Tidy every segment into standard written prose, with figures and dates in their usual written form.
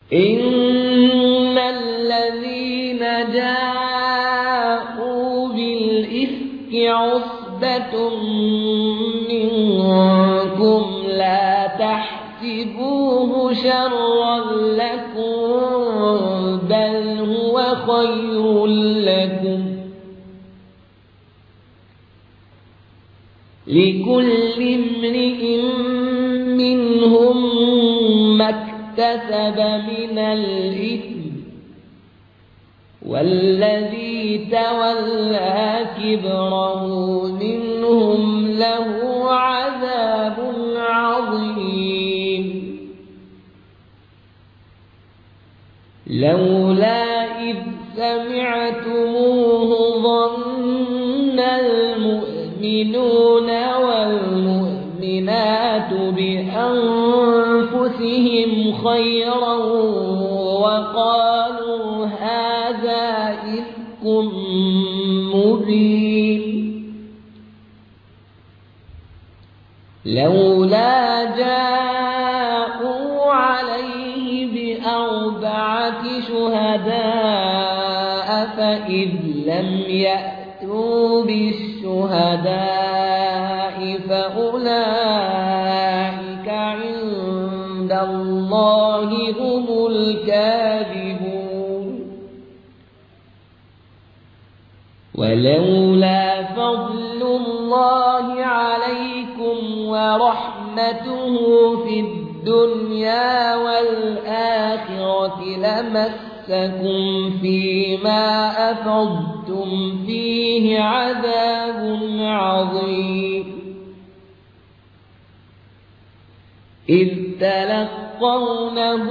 إن الذين جاءوا بالإفك عصبة منكم لا تحسبوه شرا لكم بل هو خير لكم لكل امرئ منهم ما اكتسب من الإثم والذي تولى كبره منهم له عذاب عظيم لولا إذ سمعتموه ظن المؤمنون والمؤمنات بأنفسهم خيرا وقالوا هذا إفك مبين لولا جاءوا عليه بأربعة شهداء فإذ لم يأتوا بالشهداء فأولئك عند الله هم الكاذبون ولولا فضل الله عليكم ورحمته في الدنيا والآخرة لمسكم فيما أفضتم فيه عذاب عظيم إذ تلقونه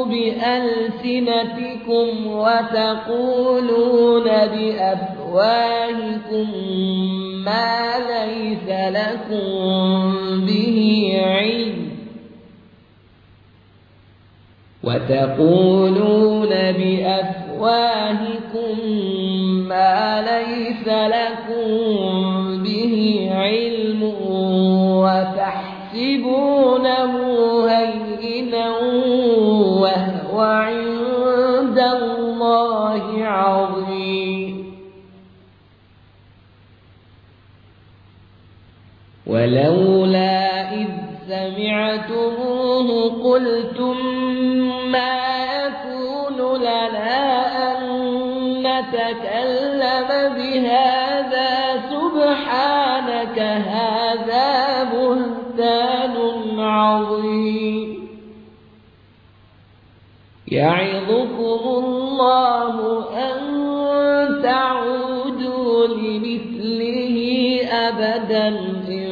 بألسنتكم وتقولون بأفواهكم ما ليس لكم به علم وتحسبونه هينا وهو عند الله عظيم ولولا إذ سمعتموه قلتم ما يكون لنا أن نتكلم بهذا سبحانك هذا بهتان عظيم يعظكم الله أن تعودوا لمثله أبدا إن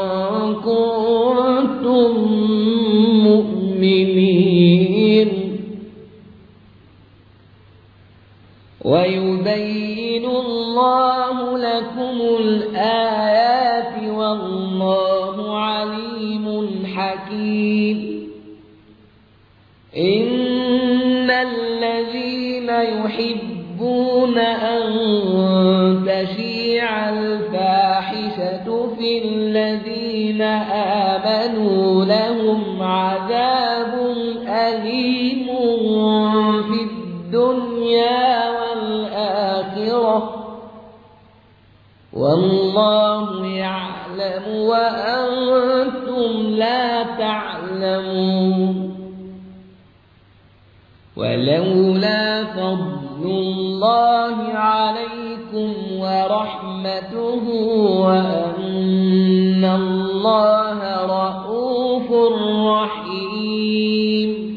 كنتم مؤمنين ويبين الله لكم الآيات والله عليم حكيم إن الذين يحبون أن تشيع الفاحشة في الذين آمنوا لهم عذاب أليم في الدنيا والآخرة والله يعلم وأنتم لا تعلمون ولولا فضل الله عليكم ورحمته وأن الله رؤوف رحيم